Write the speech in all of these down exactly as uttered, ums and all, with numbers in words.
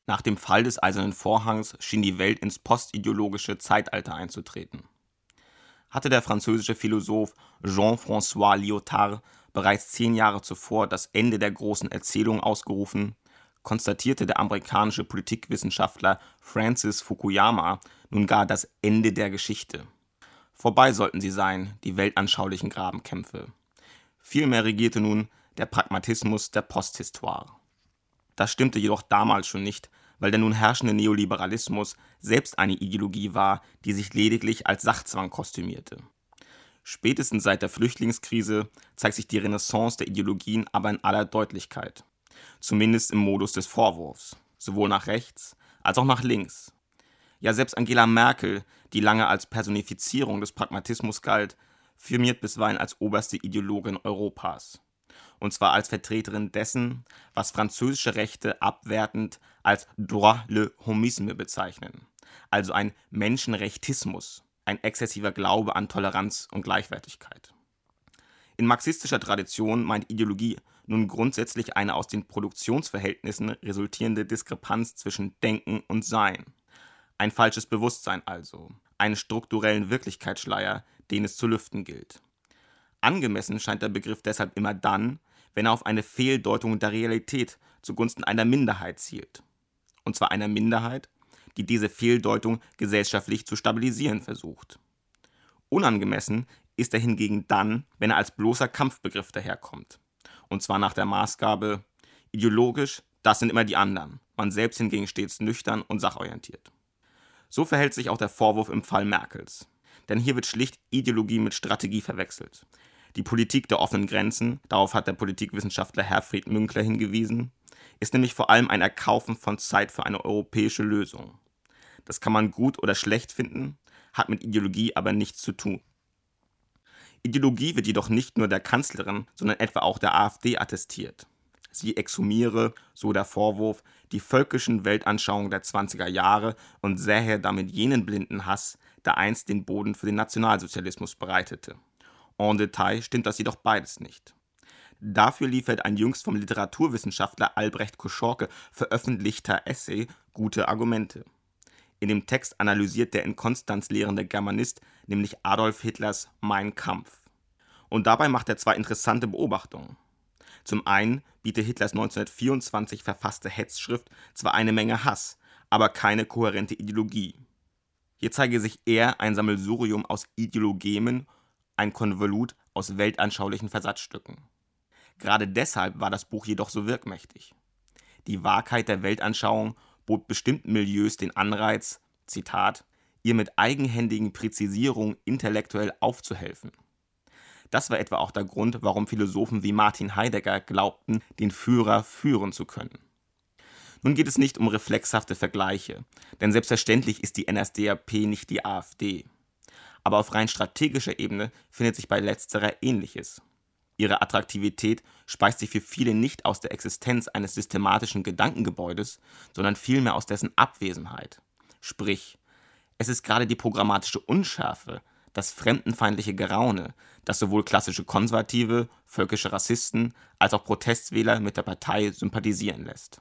Nach dem Fall des Eisernen Vorhangs schien die Welt ins postideologische Zeitalter einzutreten. Hatte der französische Philosoph Jean-François Lyotard bereits zehn Jahre zuvor das Ende der großen Erzählung ausgerufen, konstatierte der amerikanische Politikwissenschaftler Francis Fukuyama nun gar das Ende der Geschichte. Vorbei sollten sie sein, die weltanschaulichen Grabenkämpfe. Vielmehr regierte nun der Pragmatismus der Posthistoire. Das stimmte jedoch damals schon nicht, weil der nun herrschende Neoliberalismus selbst eine Ideologie war, die sich lediglich als Sachzwang kostümierte. Spätestens seit der Flüchtlingskrise zeigt sich die Renaissance der Ideologien aber in aller Deutlichkeit. Zumindest im Modus des Vorwurfs, sowohl nach rechts als auch nach links. Ja, selbst Angela Merkel, die lange als Personifizierung des Pragmatismus galt, firmiert bisweilen als oberste Ideologin Europas. Und zwar als Vertreterin dessen, was französische Rechte abwertend als droit le homisme bezeichnen, also ein Menschenrechtismus, ein exzessiver Glaube an Toleranz und Gleichwertigkeit. In marxistischer Tradition meint Ideologie nun grundsätzlich eine aus den Produktionsverhältnissen resultierende Diskrepanz zwischen Denken und Sein. Ein falsches Bewusstsein also, einen strukturellen Wirklichkeitsschleier, den es zu lüften gilt. Angemessen scheint der Begriff deshalb immer dann, wenn er auf eine Fehldeutung der Realität zugunsten einer Minderheit zielt. Und zwar einer Minderheit, die diese Fehldeutung gesellschaftlich zu stabilisieren versucht. Unangemessen ist er hingegen dann, wenn er als bloßer Kampfbegriff daherkommt. Und zwar nach der Maßgabe, ideologisch, das sind immer die anderen, man selbst hingegen stets nüchtern und sachorientiert. So verhält sich auch der Vorwurf im Fall Merkels. Denn hier wird schlicht Ideologie mit Strategie verwechselt. Die Politik der offenen Grenzen, darauf hat der Politikwissenschaftler Herfried Münkler hingewiesen, ist nämlich vor allem ein Erkaufen von Zeit für eine europäische Lösung. Das kann man gut oder schlecht finden, hat mit Ideologie aber nichts zu tun. Ideologie wird jedoch nicht nur der Kanzlerin, sondern etwa auch der AfD attestiert. Sie exhumiere, so der Vorwurf, die völkischen Weltanschauungen der zwanziger Jahre und sähe damit jenen blinden Hass, der einst den Boden für den Nationalsozialismus bereitete. En Detail stimmt das jedoch beides nicht. Dafür liefert ein jüngst vom Literaturwissenschaftler Albrecht Koschorke veröffentlichter Essay gute Argumente. In dem Text analysiert der in Konstanz lehrende Germanist nämlich Adolf Hitlers Mein Kampf. Und dabei macht er zwei interessante Beobachtungen. Zum einen bietet Hitlers neunzehnhundertvierundzwanzig verfasste Hetzschrift zwar eine Menge Hass, aber keine kohärente Ideologie. Hier zeige sich eher ein Sammelsurium aus Ideologemen, ein Konvolut aus weltanschaulichen Versatzstücken. Gerade deshalb war das Buch jedoch so wirkmächtig. Die Wahrheit der Weltanschauung bot bestimmten Milieus den Anreiz, Zitat, ihr mit eigenhändigen Präzisierungen intellektuell aufzuhelfen. Das war etwa auch der Grund, warum Philosophen wie Martin Heidegger glaubten, den Führer führen zu können. Nun geht es nicht um reflexhafte Vergleiche, denn selbstverständlich ist die N S D A P nicht die AfD. Aber auf rein strategischer Ebene findet sich bei letzterer Ähnliches. Ihre Attraktivität speist sich für viele nicht aus der Existenz eines systematischen Gedankengebäudes, sondern vielmehr aus dessen Abwesenheit. Sprich, es ist gerade die programmatische Unschärfe, das fremdenfeindliche Geraune, das sowohl klassische Konservative, völkische Rassisten als auch Protestwähler mit der Partei sympathisieren lässt.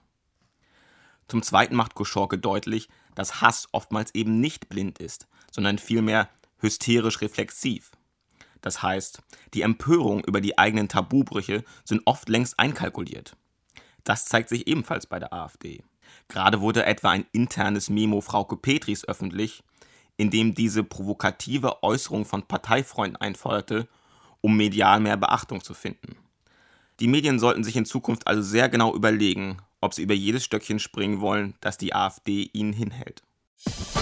Zum Zweiten macht Koschorke deutlich, dass Hass oftmals eben nicht blind ist, sondern vielmehr hysterisch reflexiv. Das heißt, die Empörung über die eigenen Tabubrüche sind oft längst einkalkuliert. Das zeigt sich ebenfalls bei der AfD. Gerade wurde etwa ein internes Memo Frauke Petris öffentlich, in dem diese provokative Äußerung von Parteifreunden einforderte, um medial mehr Beachtung zu finden. Die Medien sollten sich in Zukunft also sehr genau überlegen, ob sie über jedes Stöckchen springen wollen, das die AfD ihnen hinhält.